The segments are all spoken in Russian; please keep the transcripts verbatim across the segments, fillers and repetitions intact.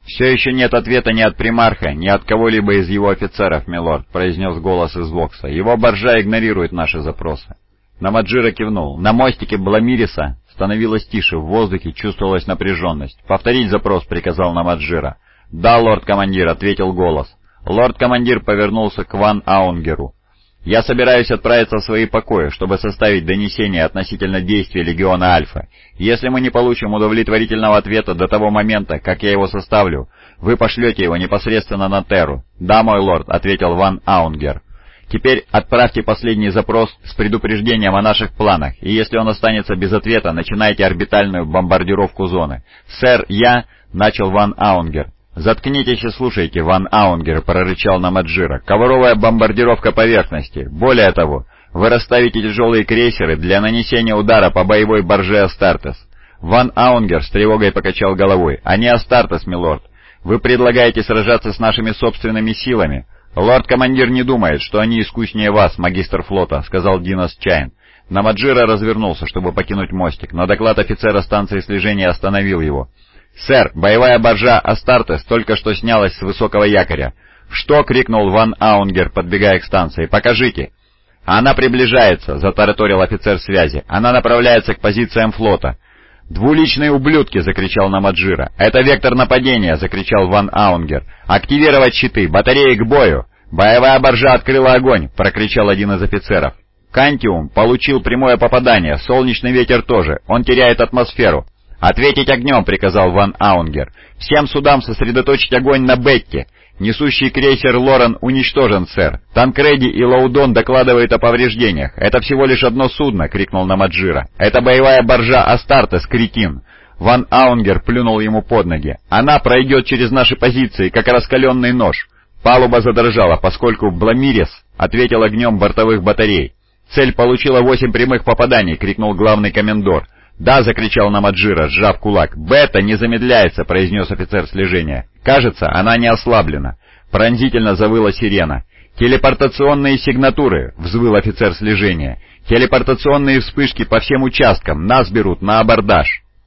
«Все еще нет ответа ни от примарха, ни от кого-либо из его офицеров, милорд», — произнес голос из Вокса. «Его баржа игнорирует наши запросы». Намаджира кивнул. На мостике Бламириса становилось тише, в воздухе чувствовалась напряженность. «Повторить запрос», — приказал Намаджира. «Да, лорд-командир», — ответил голос. Лорд-командир повернулся к Ван Аунгеру. «Я собираюсь отправиться в свои покои, чтобы составить донесение относительно действий Легиона Альфа. Если мы не получим удовлетворительного ответа до того момента, как я его составлю, вы пошлете его непосредственно на Терру». «Да, мой лорд», — ответил Ван Аунгер. «Теперь отправьте последний запрос с предупреждением о наших планах, и если он останется без ответа, начинайте орбитальную бомбардировку зоны». «Сэр, я...» — начал Ван Аунгер. «Заткнитесь и слушайте, Ван Аунгер», — прорычал Намаджира. «Ковровая бомбардировка поверхности. Более того, вы расставите тяжелые крейсеры для нанесения удара по боевой барже Астартес». Ван Аунгер с тревогой покачал головой. «А не Астартес, милорд. Вы предлагаете сражаться с нашими собственными силами?» «Лорд-командир не думает, что они искуснее вас, магистр флота», — сказал Динос Чайн. Намаджира развернулся, чтобы покинуть мостик, но доклад офицера станции слежения остановил его. «Сэр, боевая баржа Астартес только что снялась с высокого якоря». «Что?» — крикнул Ван Аунгер, подбегая к станции. «Покажите». «Она приближается», — затараторил офицер связи. «Она направляется к позициям флота». «Двуличные ублюдки!» — закричал Намаджира. «Это вектор нападения!» — закричал Ван Аунгер. «Активировать щиты! Батареи к бою!» «Боевая баржа открыла огонь!» — прокричал один из офицеров. «Кантиум получил прямое попадание, солнечный ветер тоже, он теряет атмосферу». «Ответить огнем!» — приказал Ван Аунгер. «Всем судам сосредоточить огонь на Бетте! Несущий крейсер Лорен уничтожен, сэр. Танкреди и Лаудон докладывают о повреждениях. Это всего лишь одно судно!» — крикнул Намаджира. «Это боевая баржа Астартес, кретин!» Ван Аунгер плюнул ему под ноги. «Она пройдет через наши позиции, как раскаленный нож!» Палуба задрожала, поскольку Бламирис ответил огнем бортовых батарей. «Цель получила восемь прямых попаданий!» — крикнул главный комендор. «Да!» — закричал Намаджира, сжав кулак. «Бета не замедляется!» — произнес офицер слежения. «Кажется, она не ослаблена!» Пронзительно завыла сирена. «Телепортационные сигнатуры!» — взвыл офицер слежения. «Телепортационные вспышки по всем участкам! Нас берут на абордаж!»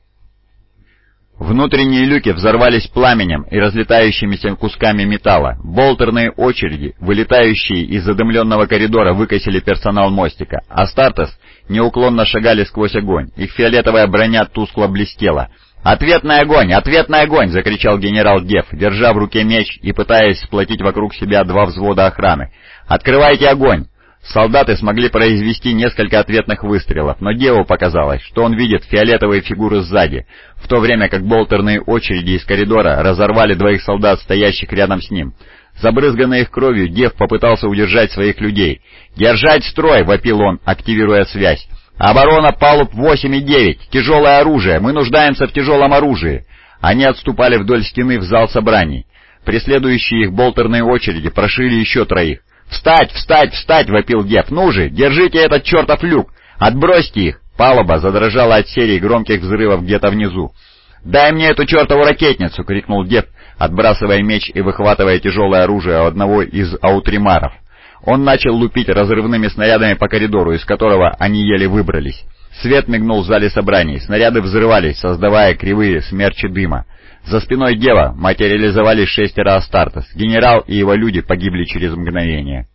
Внутренние люки взорвались пламенем и разлетающимися кусками металла. Болтерные очереди, вылетающие из задымленного коридора, выкосили персонал мостика. Астартес неуклонно шагали сквозь огонь. Их фиолетовая броня тускло блестела. «Ответный огонь! Ответный огонь!» — закричал генерал Геф, держа в руке меч и пытаясь сплотить вокруг себя два взвода охраны. «Открывайте огонь!» Солдаты смогли произвести несколько ответных выстрелов, но Геву показалось, что он видит фиолетовые фигуры сзади, в то время как болтерные очереди из коридора разорвали двоих солдат, стоящих рядом с ним. Забрызганный их кровью, Гев попытался удержать своих людей. «Держать строй!» — вопил он, активируя связь. «Оборона палуб восемь и девять! Тяжелое оружие! Мы нуждаемся в тяжелом оружии!» Они отступали вдоль стены в зал собраний. Преследующие их болтерные очереди прошили еще троих. «Встать! Встать! Встать!» — вопил Геф. «Ну же! Держите этот чертов люк! Отбросьте их!» Палуба задрожала от серии громких взрывов где-то внизу. «Дай мне эту чертову ракетницу!» — крикнул Геф, отбрасывая меч и выхватывая тяжелое оружие у одного из аутримаров. Он начал лупить разрывными снарядами по коридору, из которого они еле выбрались. Свет мигнул в зале собраний, снаряды взрывались, создавая кривые смерчи дыма. За спиной Гева материализовались шестеро Астартес. Генерал и его люди погибли через мгновение.